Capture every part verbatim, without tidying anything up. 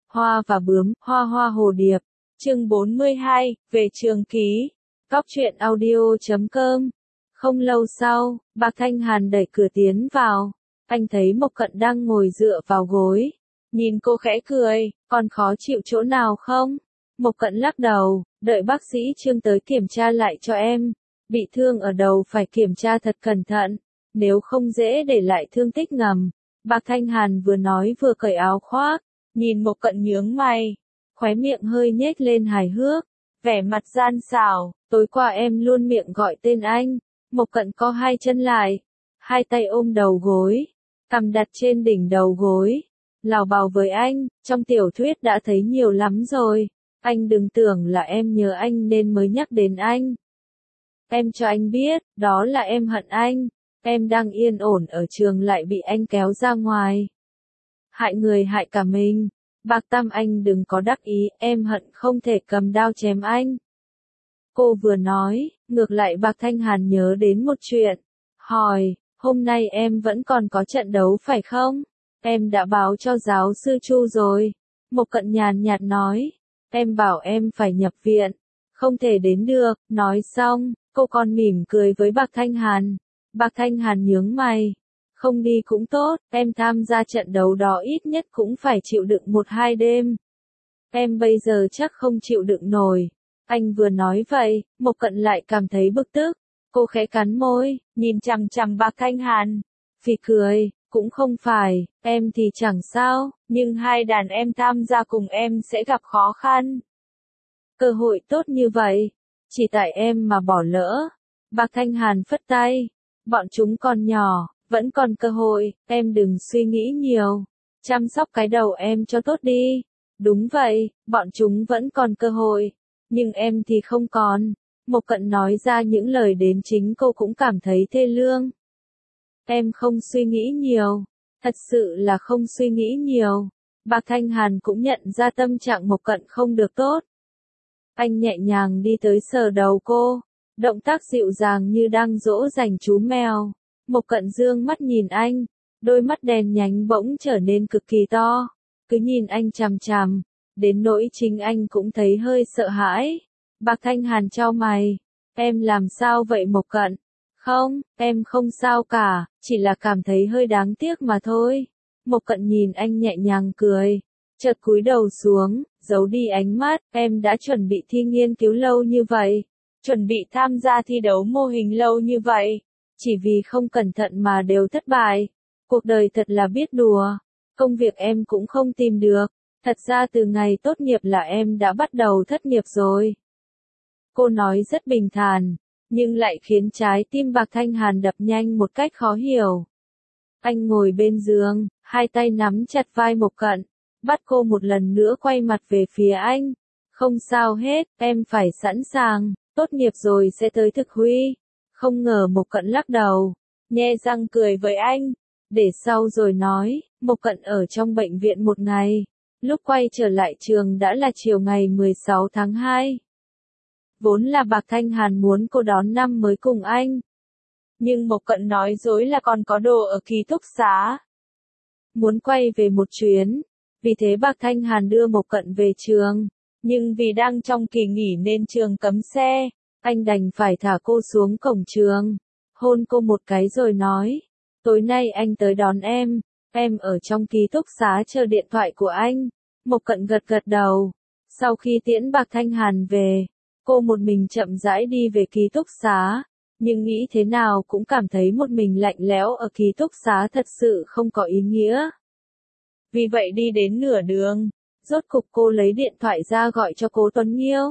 Hoa và bướm, hoa hoa hồ điệp. Chương bốn mươi hai, về trường ký. Cóc truyện audio chấm com. Không lâu sau, Bạc Thanh Hàn đẩy cửa tiến vào. Anh thấy Mộc Cận đang ngồi dựa vào gối. Nhìn cô khẽ cười, còn khó chịu chỗ nào không? Mộc Cận lắc đầu, đợi bác sĩ Trương tới kiểm tra lại cho em. Bị thương ở đầu phải kiểm tra thật cẩn thận, nếu không dễ để lại thương tích ngầm. Bạc Thanh Hàn vừa nói vừa cởi áo khoác, nhìn Mộc Cận nhướng mày, khóe miệng hơi nhếch lên hài hước, vẻ mặt gian xảo, tối qua em luôn miệng gọi tên anh. Mộc Cận co hai chân lại, hai tay ôm đầu gối, cằm đặt trên đỉnh đầu gối, lào bào với anh, trong tiểu thuyết đã thấy nhiều lắm rồi, anh đừng tưởng là em nhớ anh nên mới nhắc đến anh. Em cho anh biết, đó là em hận anh, em đang yên ổn ở trường lại bị anh kéo ra ngoài. Hại người hại cả mình, Bạc Tam anh đừng có đắc ý, em hận không thể cầm đao chém anh. Cô vừa nói, ngược lại Bạc Thanh Hàn nhớ đến một chuyện, hỏi, hôm nay em vẫn còn có trận đấu phải không? Em đã báo cho giáo sư Chu rồi. Mộc Cận nhàn nhạt nói, em bảo em phải nhập viện, không thể đến được. Nói xong, cô còn mỉm cười với Bạc Thanh Hàn. Bạc Thanh Hàn nhướng mày, không đi cũng tốt, em tham gia trận đấu đó ít nhất cũng phải chịu đựng một hai đêm. Em bây giờ chắc không chịu đựng nổi. Anh vừa nói vậy, Mộc Cận lại cảm thấy bực tức. Cô khẽ cắn môi, nhìn chằm chằm Bạc Thanh Hàn, phì cười, cũng không phải, em thì chẳng sao, nhưng hai đàn em tham gia cùng em sẽ gặp khó khăn. Cơ hội tốt như vậy, chỉ tại em mà bỏ lỡ. Bạc Thanh Hàn phất tay, bọn chúng còn nhỏ, vẫn còn cơ hội, em đừng suy nghĩ nhiều, chăm sóc cái đầu em cho tốt đi. Đúng vậy, bọn chúng vẫn còn cơ hội, nhưng em thì không còn. Mộc Cận nói ra những lời đến chính cô cũng cảm thấy thê lương. Em không suy nghĩ nhiều, thật sự là không suy nghĩ nhiều. Bạc Thanh Hàn cũng nhận ra tâm trạng Mộc Cận không được tốt. Anh nhẹ nhàng đi tới sờ đầu cô, động tác dịu dàng như đang dỗ dành chú mèo. Mộc Cận dương mắt nhìn anh, đôi mắt đen nhánh bỗng trở nên cực kỳ to, cứ nhìn anh chằm chằm, đến nỗi chính anh cũng thấy hơi sợ hãi. Bạc Thanh Hàn chau mày, em làm sao vậy Mộc Cận? Không, em không sao cả, chỉ là cảm thấy hơi đáng tiếc mà thôi. Mộc Cận nhìn anh nhẹ nhàng cười, chợt cúi đầu xuống, giấu đi ánh mắt. Em đã chuẩn bị thi nghiên cứu lâu như vậy, chuẩn bị tham gia thi đấu mô hình lâu như vậy, chỉ vì không cẩn thận mà đều thất bại. Cuộc đời thật là biết đùa, công việc em cũng không tìm được, thật ra từ ngày tốt nghiệp là em đã bắt đầu thất nghiệp rồi. Cô nói rất bình thản, nhưng lại khiến trái tim Bạc Thanh Hàn đập nhanh một cách khó hiểu. Anh ngồi bên giường, hai tay nắm chặt vai Mộc Cận, bắt cô một lần nữa quay mặt về phía anh. Không sao hết, em phải sẵn sàng, tốt nghiệp rồi sẽ tới thực huy. Không ngờ Mộc Cận lắc đầu, nhe răng cười với anh, để sau rồi nói. Mộc Cận ở trong bệnh viện một ngày, lúc quay trở lại trường đã là chiều ngày mười sáu tháng hai. Vốn là Bạc Thanh Hàn muốn cô đón năm mới cùng anh, nhưng Mộc Cận nói dối là còn có đồ ở ký túc xá, muốn quay về một chuyến. Vì thế Bạc Thanh Hàn đưa Mộc Cận về trường, nhưng vì đang trong kỳ nghỉ nên trường cấm xe, anh đành phải thả cô xuống cổng trường, hôn cô một cái rồi nói, tối nay anh tới đón em, em ở trong ký túc xá chờ điện thoại của anh. Mộc Cận gật gật đầu, sau khi tiễn Bạc Thanh Hàn về, cô một mình chậm rãi đi về ký túc xá, nhưng nghĩ thế nào cũng cảm thấy một mình lạnh lẽo ở ký túc xá thật sự không có ý nghĩa. Vì vậy đi đến nửa đường, rốt cục cô lấy điện thoại ra gọi cho Cố Tuấn Nghiêu.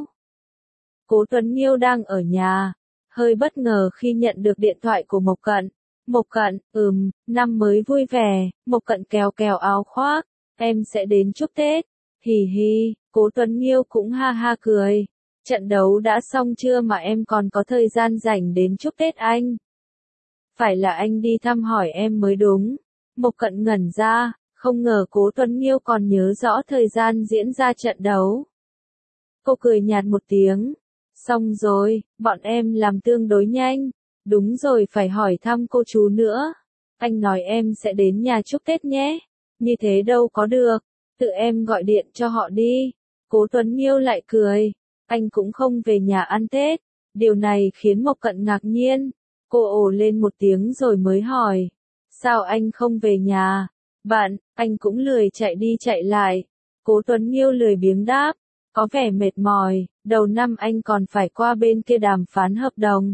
Cố Tuấn Nghiêu đang ở nhà, hơi bất ngờ khi nhận được điện thoại của Mộc Cận. Mộc Cận, ừm, năm mới vui vẻ. Mộc Cận kéo kéo áo khoác, em sẽ đến chúc Tết. Hì hì, Cố Tuấn Nghiêu cũng ha ha cười. Trận đấu đã xong chưa mà em còn có thời gian rảnh đến chúc Tết anh? Phải là anh đi thăm hỏi em mới đúng. Mộc Cận ngẩn ra, không ngờ Cố Tuấn Nghiêu còn nhớ rõ thời gian diễn ra trận đấu. Cô cười nhạt một tiếng. Xong rồi, bọn em làm tương đối nhanh. Đúng rồi, phải hỏi thăm cô chú nữa. Anh nói em sẽ đến nhà chúc Tết nhé. Như thế đâu có được. Tự em gọi điện cho họ đi. Cố Tuấn Nghiêu lại cười. Anh cũng không về nhà ăn Tết. Điều này khiến Mộc Cận ngạc nhiên. Cô ồ lên một tiếng rồi mới hỏi. Sao anh không về nhà? Bạn, anh cũng lười chạy đi chạy lại. Cố Tuấn Nghiêu lười biếng đáp. Có vẻ mệt mỏi, đầu năm anh còn phải qua bên kia đàm phán hợp đồng.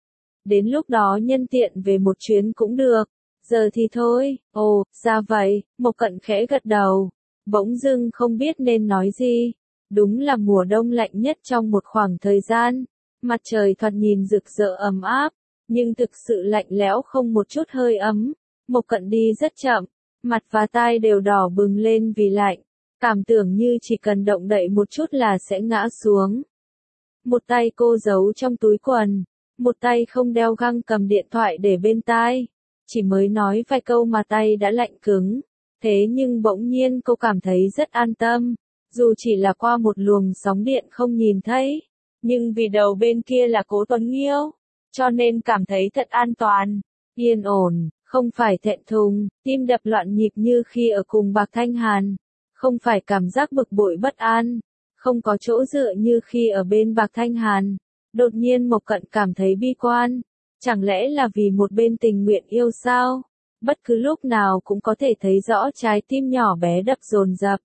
Đến lúc đó nhân tiện về một chuyến cũng được. Giờ thì thôi. Ồ, ra vậy. Mộc Cận khẽ gật đầu. Bỗng dưng không biết nên nói gì. Đúng là mùa đông lạnh nhất trong một khoảng thời gian. Mặt trời thoạt nhìn rực rỡ ấm áp, nhưng thực sự lạnh lẽo không một chút hơi ấm. Mộc Cận đi rất chậm, mặt và tai đều đỏ bừng lên vì lạnh. Cảm tưởng như chỉ cần động đậy một chút là sẽ ngã xuống. Một tay cô giấu trong túi quần, một tay không đeo găng cầm điện thoại để bên tai. Chỉ mới nói vài câu mà tay đã lạnh cứng. Thế nhưng bỗng nhiên cô cảm thấy rất an tâm. Dù chỉ là qua một luồng sóng điện không nhìn thấy. Nhưng vì đầu bên kia là Cố Tuấn Nghiêu. Cho nên cảm thấy thật an toàn. Yên ổn, không phải thẹn thùng, tim đập loạn nhịp như khi ở cùng Bạc Thanh Hàn. Không phải cảm giác bực bội bất an. Không có chỗ dựa như khi ở bên Bạc Thanh Hàn. Đột nhiên Mộc Cận cảm thấy bi quan. Chẳng lẽ là vì một bên tình nguyện yêu sao? Bất cứ lúc nào cũng có thể thấy rõ trái tim nhỏ bé đập dồn dập.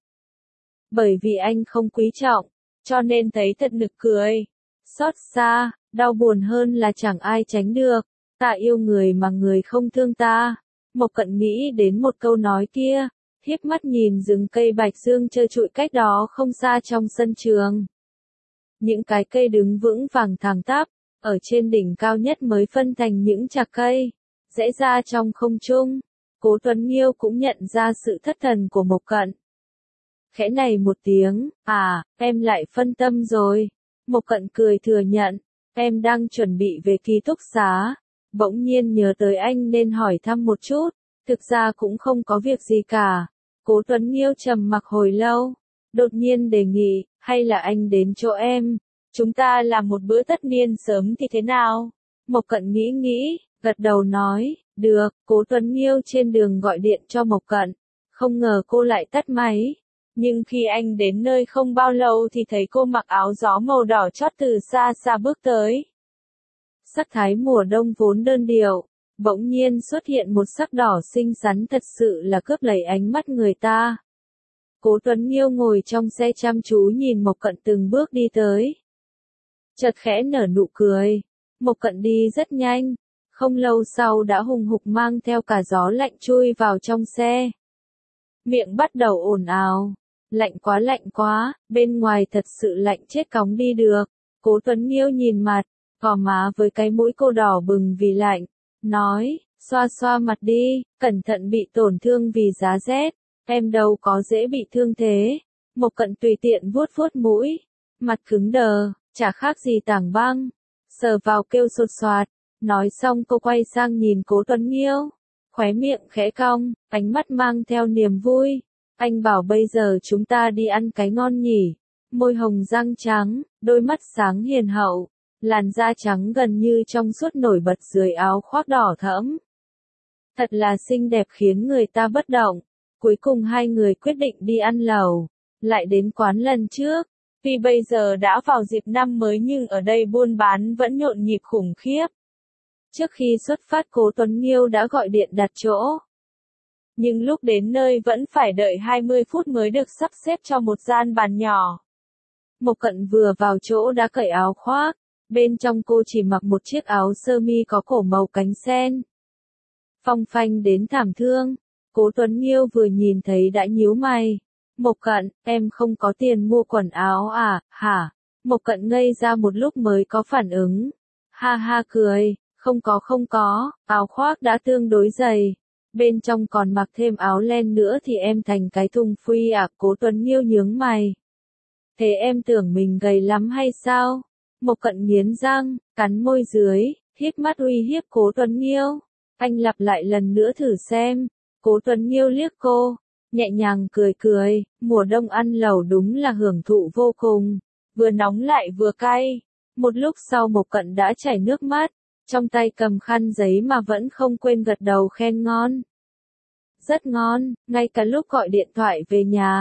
Bởi vì anh không quý trọng, cho nên thấy thật nực cười. Xót xa, đau buồn hơn là chẳng ai tránh được. Ta yêu người mà người không thương ta. Mộc Cận nghĩ đến một câu nói kia, hiếp mắt nhìn rừng cây bạch dương trơ trụi cách đó không xa trong sân trường. Những cái cây đứng vững vàng thẳng tắp, ở trên đỉnh cao nhất mới phân thành những chạc cây, rẽ ra trong không trung. Cố Tuấn Nghiêu cũng nhận ra sự thất thần của Mộc Cận. Khẽ này một tiếng, à, em lại phân tâm rồi. Mộc Cận cười thừa nhận, em đang chuẩn bị về ký túc xá. Bỗng nhiên nhớ tới anh nên hỏi thăm một chút, thực ra cũng không có việc gì cả. Cố Tuấn Nghiêu trầm mặc hồi lâu, đột nhiên đề nghị, hay là anh đến chỗ em, chúng ta làm một bữa tất niên sớm thì thế nào? Mộc Cận nghĩ nghĩ, gật đầu nói, được. Cố Tuấn Nghiêu trên đường gọi điện cho Mộc Cận, không ngờ cô lại tắt máy. Nhưng khi anh đến nơi không bao lâu thì thấy cô mặc áo gió màu đỏ chót từ xa xa bước tới. Sắc thái mùa đông vốn đơn điệu, bỗng nhiên xuất hiện một sắc đỏ xinh xắn thật sự là cướp lấy ánh mắt người ta. Cố Tuấn Nghiêu ngồi trong xe chăm chú nhìn Mộc Cận từng bước đi tới. Chợt khẽ nở nụ cười. Mộc Cận đi rất nhanh, không lâu sau đã hùng hục mang theo cả gió lạnh chui vào trong xe. Miệng bắt đầu ồn ào. Lạnh quá lạnh quá, bên ngoài thật sự lạnh chết cóng đi được. Cố Tuấn Nghiêu nhìn mặt, gò má với cái mũi cô đỏ bừng vì lạnh, nói, xoa xoa mặt đi, cẩn thận bị tổn thương vì giá rét, em đâu có dễ bị thương thế. Mộc Cận tùy tiện vuốt vuốt mũi, mặt cứng đờ, chả khác gì tảng băng, sờ vào kêu sột soạt. Nói xong cô quay sang nhìn Cố Tuấn Nghiêu, khóe miệng khẽ cong, ánh mắt mang theo niềm vui. Anh bảo bây giờ chúng ta đi ăn cái ngon nhỉ. Môi hồng răng trắng, đôi mắt sáng hiền hậu, làn da trắng gần như trong suốt nổi bật dưới áo khoác đỏ thẫm. Thật là xinh đẹp khiến người ta bất động. Cuối cùng hai người quyết định đi ăn lẩu, lại đến quán lần trước. Vì bây giờ đã vào dịp năm mới nhưng ở đây buôn bán vẫn nhộn nhịp khủng khiếp. Trước khi xuất phát Cố Tuấn Nghiêu đã gọi điện đặt chỗ. Nhưng lúc đến nơi vẫn phải đợi hai mươi phút mới được sắp xếp cho một gian bàn nhỏ. Mộc Cận vừa vào chỗ đã cởi áo khoác, bên trong cô chỉ mặc một chiếc áo sơ mi có cổ màu cánh sen. Phong phanh đến thảm thương, Cố Tuấn Nghiêu vừa nhìn thấy đã nhíu mày. Mộc Cận, em không có tiền mua quần áo à, hả? Mộc Cận ngây ra một lúc mới có phản ứng. Ha ha cười, không có không có, áo khoác đã tương đối dày. Bên trong còn mặc thêm áo len nữa thì em thành cái thùng phi à? Cố Tuấn Nghiêu nhướng mày. Thế em tưởng mình gầy lắm hay sao? Mộc Cận nghiến răng, cắn môi dưới, híp mắt uy hiếp Cố Tuấn Nghiêu. Anh lặp lại lần nữa thử xem. Cố Tuấn Nghiêu liếc cô, nhẹ nhàng cười cười, mùa đông ăn lẩu đúng là hưởng thụ vô cùng, vừa nóng lại vừa cay. Một lúc sau Mộc Cận đã chảy nước mắt, trong tay cầm khăn giấy mà vẫn không quên gật đầu khen ngon. Rất ngon, ngay cả lúc gọi điện thoại về nhà,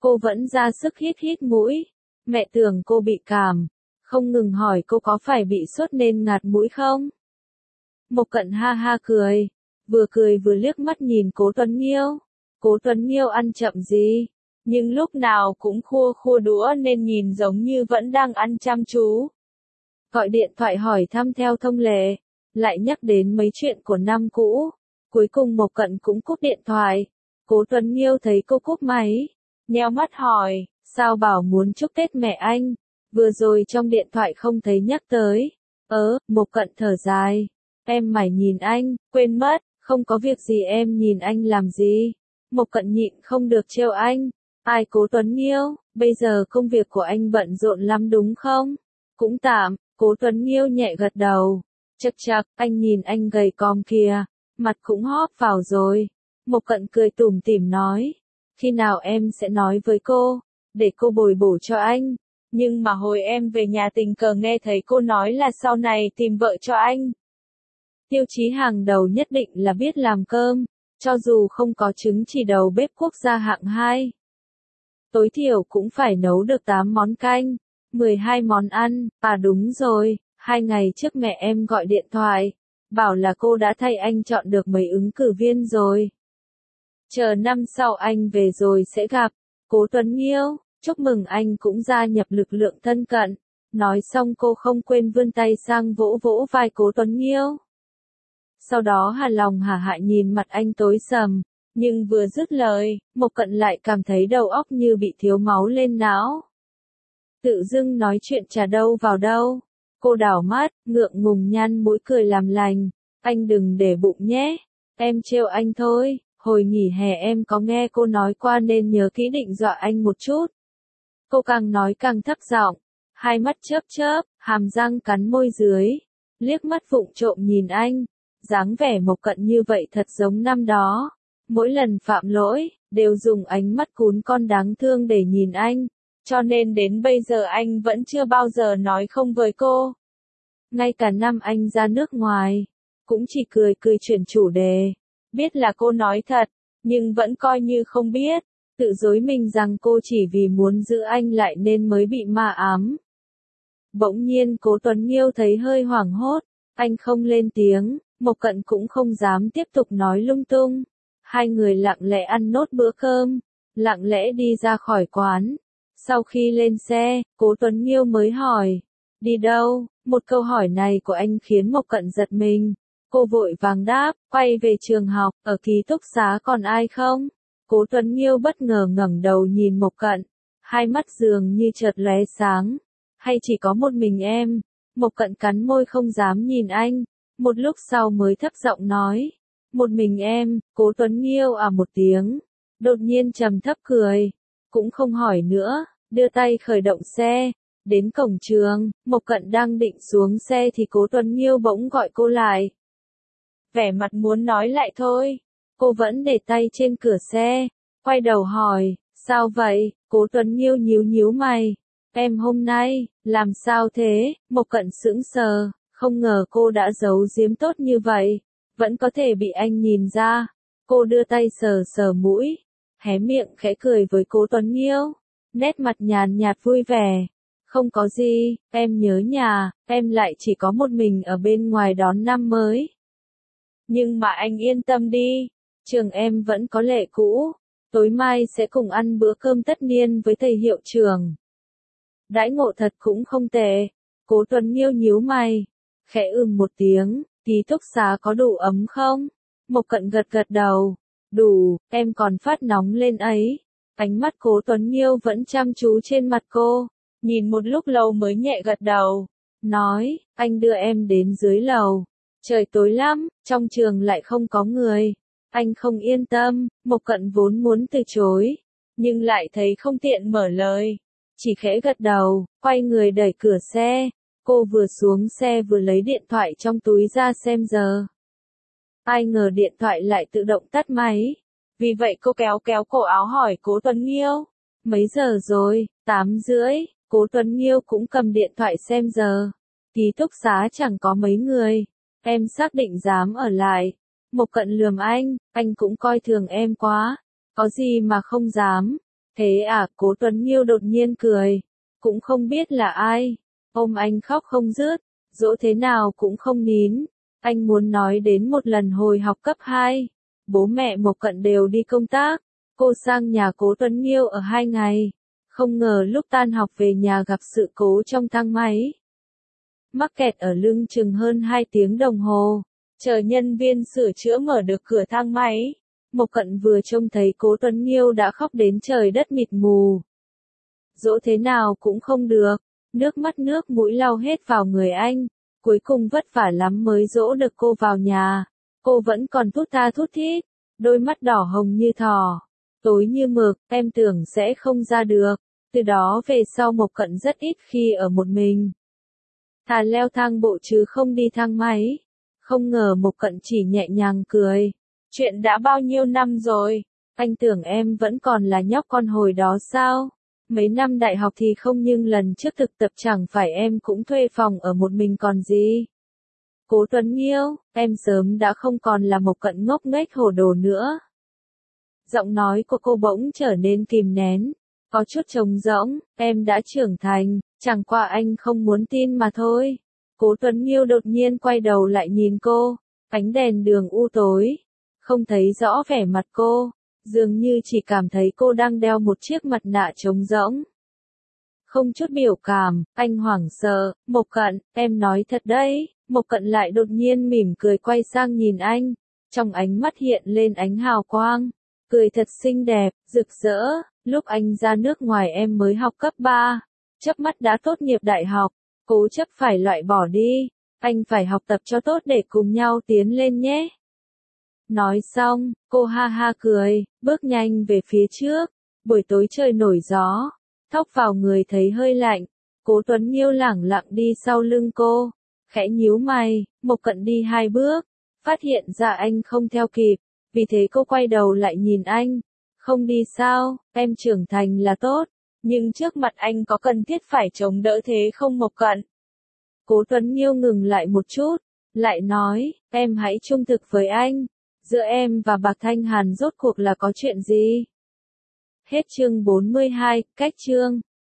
Cô vẫn ra sức hít hít mũi. Mẹ tưởng cô bị cảm. Không ngừng hỏi cô có phải bị sốt nên ngạt mũi không? Mộc Cận ha ha cười. Vừa cười vừa liếc mắt nhìn Cố Tuấn Nghiêu. Cố Tuấn Nghiêu ăn chậm gì? Nhưng lúc nào cũng khua khua đũa nên nhìn giống như vẫn đang ăn chăm chú. Gọi điện thoại hỏi thăm theo thông lệ. Lại nhắc đến mấy chuyện của năm cũ. Cuối cùng Mộc Cận cũng cúp điện thoại. Cố Tuấn Nghiêu thấy cô cúp máy. Nheo mắt hỏi, sao bảo muốn chúc Tết mẹ anh? Vừa rồi trong điện thoại không thấy nhắc tới. Ớ, Mộc Cận thở dài. Em mải nhìn anh, quên mất, không có việc gì em nhìn anh làm gì. Mộc Cận nhịn không được trêu anh. Ai Cố Tuấn Nghiêu, bây giờ công việc của anh bận rộn lắm đúng không? Cũng tạm, Cố Tuấn Nghiêu nhẹ gật đầu. Chậc chậc, anh nhìn anh gầy còm kìa, mặt cũng hóp vào rồi. Mộc Cận cười tủm tỉm nói. Khi nào em sẽ nói với cô, để cô bồi bổ cho anh. Nhưng mà hồi em về nhà tình cờ nghe thấy cô nói là sau này tìm vợ cho anh. Tiêu chí hàng đầu nhất định là biết làm cơm, cho dù không có chứng chỉ đầu bếp quốc gia hạng hai. Tối thiểu cũng phải nấu được tám món canh, mười hai món ăn. À đúng rồi, hai ngày trước mẹ em gọi điện thoại, bảo là cô đã thay anh chọn được mấy ứng cử viên rồi. Chờ năm sau anh về rồi sẽ gặp. Cố Tuấn Nghiêu, chúc mừng anh cũng gia nhập lực lượng thân cận. Nói xong cô không quên vươn tay sang vỗ vỗ vai Cố Tuấn Nghiêu. Sau đó hà lòng hả hại nhìn mặt anh tối sầm. Nhưng vừa dứt lời, Mộc Cận lại cảm thấy đầu óc như bị thiếu máu lên não. Tự dưng nói chuyện chả đâu vào đâu. Cô đảo mắt, ngượng ngùng nhăn mũi cười làm lành. Anh đừng để bụng nhé. Em trêu anh thôi. Hồi nghỉ hè em có nghe cô nói qua nên nhớ kỹ định dọa anh một chút. Cô càng nói càng thấp giọng, hai mắt chớp chớp, hàm răng cắn môi dưới, liếc mắt vụng trộm nhìn anh. Dáng vẻ Mộc Cận như vậy thật giống năm đó. Mỗi lần phạm lỗi, đều dùng ánh mắt cún con đáng thương để nhìn anh. Cho nên đến bây giờ anh vẫn chưa bao giờ nói không với cô. Ngay cả năm anh ra nước ngoài, cũng chỉ cười cười chuyển chủ đề. Biết là cô nói thật, nhưng vẫn coi như không biết, tự dối mình rằng cô chỉ vì muốn giữ anh lại nên mới bị ma ám. Bỗng nhiên Cố Tuấn Nghiêu thấy hơi hoảng hốt, anh không lên tiếng, Mộc Cận cũng không dám tiếp tục nói lung tung. Hai người lặng lẽ ăn nốt bữa cơm, lặng lẽ đi ra khỏi quán. Sau khi lên xe, Cố Tuấn Nghiêu mới hỏi, đi đâu? Một câu hỏi này của anh khiến Mộc Cận giật mình. Cô vội vàng đáp, quay về trường học, ở ký túc xá còn ai không? Cố Tuấn Nghiêu bất ngờ ngẩng đầu nhìn Mộc Cận, hai mắt dường như chợt lóe sáng. Hay chỉ có một mình em? Mộc Cận cắn môi không dám nhìn anh, một lúc sau mới thấp giọng nói, một mình em. Cố Tuấn Nghiêu à một tiếng, đột nhiên trầm thấp cười, cũng không hỏi nữa, đưa tay khởi động xe. Đến cổng trường, Mộc Cận đang định xuống xe thì Cố Tuấn Nghiêu bỗng gọi cô lại. Vẻ mặt muốn nói lại thôi, cô vẫn để tay trên cửa xe, quay đầu hỏi, sao vậy? Cố Tuấn Nghiêu nhíu nhíu mày, em hôm nay, làm sao thế? Mộc Cận sững sờ, không ngờ cô đã giấu giếm tốt như vậy, vẫn có thể bị anh nhìn ra. Cô đưa tay sờ sờ mũi, hé miệng khẽ cười với Cố Tuấn Nghiêu, nét mặt nhàn nhạt vui vẻ. Không có gì, em nhớ nhà, em lại chỉ có một mình ở bên ngoài đón năm mới. Nhưng mà anh yên tâm đi, trường em vẫn có lệ cũ, tối mai sẽ cùng ăn bữa cơm tất niên với thầy hiệu trưởng. Đãi ngộ thật cũng không tệ. Cố Tuấn Nghiêu nhíu mày, khẽ ừm một tiếng, ký túc xá có đủ ấm không? Mộc Cận gật gật đầu, đủ, em còn phát nóng lên ấy. Ánh mắt Cố Tuấn Nghiêu vẫn chăm chú trên mặt cô, nhìn một lúc lâu mới nhẹ gật đầu, nói, anh đưa em đến dưới lầu. Trời tối lắm, trong trường lại không có người. Anh không yên tâm. Mộc Cận vốn muốn từ chối, nhưng lại thấy không tiện mở lời. Chỉ khẽ gật đầu, quay người đẩy cửa xe. Cô vừa xuống xe vừa lấy điện thoại trong túi ra xem giờ. Ai ngờ điện thoại lại tự động tắt máy. Vì vậy cô kéo kéo cổ áo hỏi Cố Tuấn Nghiêu, mấy giờ rồi? Tám rưỡi. Cố Tuấn Nghiêu cũng cầm điện thoại xem giờ. Ký túc xá chẳng có mấy người. Em xác định dám ở lại. Mộc Cận lườm anh, anh cũng coi thường em quá. Có gì mà không dám. Thế à, Cố Tuấn Nghiêu đột nhiên cười. Cũng không biết là ai. Ôm anh khóc không dứt, dỗ thế nào cũng không nín. Anh muốn nói đến một lần hồi học cấp hai. Bố mẹ Mộc Cận đều đi công tác. Cô sang nhà Cố Tuấn Nghiêu ở hai ngày. Không ngờ lúc tan học về nhà gặp sự cố trong thang máy. Mắc kẹt ở lưng chừng hơn hai tiếng đồng hồ. Chờ nhân viên sửa chữa mở được cửa thang máy. Mộc Cận vừa trông thấy Cố Tuấn Nghiêu đã khóc đến trời đất mịt mù. Dỗ thế nào cũng không được. Nước mắt nước mũi lau hết vào người anh. Cuối cùng vất vả lắm mới dỗ được cô vào nhà. Cô vẫn còn thút tha thút thít. Đôi mắt đỏ hồng như thỏ. Tối như mực, em tưởng sẽ không ra được. Từ đó về sau Mộc Cận rất ít khi ở một mình. Thà leo thang bộ chứ không đi thang máy. Không ngờ Mộc Cận chỉ nhẹ nhàng cười. Chuyện đã bao nhiêu năm rồi? Anh tưởng em vẫn còn là nhóc con hồi đó sao? Mấy năm đại học thì không, nhưng lần trước thực tập chẳng phải em cũng thuê phòng ở một mình còn gì. Cố Tuấn Nghiêu, em sớm đã không còn là Mộc Cận ngốc nghếch hồ đồ nữa. Giọng nói của cô bỗng trở nên kìm nén, có chút trống rỗng. Em đã trưởng thành, chẳng qua anh không muốn tin mà thôi. Cố Tuấn Nghiêu đột nhiên quay đầu lại nhìn cô, ánh đèn đường u tối, không thấy rõ vẻ mặt cô, dường như chỉ cảm thấy cô đang đeo một chiếc mặt nạ trống rỗng. Không chút biểu cảm, anh hoảng sợ. Mộc Cận, em nói thật đấy. Mộc Cận lại đột nhiên mỉm cười quay sang nhìn anh, trong ánh mắt hiện lên ánh hào quang, cười thật xinh đẹp, rực rỡ. Lúc anh ra nước ngoài em mới học cấp ba, chớp mắt đã tốt nghiệp đại học, cố chấp phải loại bỏ đi, anh phải học tập cho tốt để cùng nhau tiến lên nhé. Nói xong, cô ha ha cười, bước nhanh về phía trước. Buổi tối trời nổi gió, thốc vào người thấy hơi lạnh. Cố Tuấn Nghiêu lẳng lặng đi sau lưng cô, khẽ nhíu mày. Mộc Cận đi hai bước, phát hiện ra anh không theo kịp, vì thế cô quay đầu lại nhìn anh. Không đi sao, em trưởng thành là tốt, nhưng trước mặt anh có cần thiết phải chống đỡ thế không Mộc Cận? Cố Tuấn Nghiêu ngừng lại một chút, lại nói, em hãy trung thực với anh. Giữa em và Bạc Thanh Hàn rốt cuộc là có chuyện gì? Hết chương bốn mươi hai, cách chương.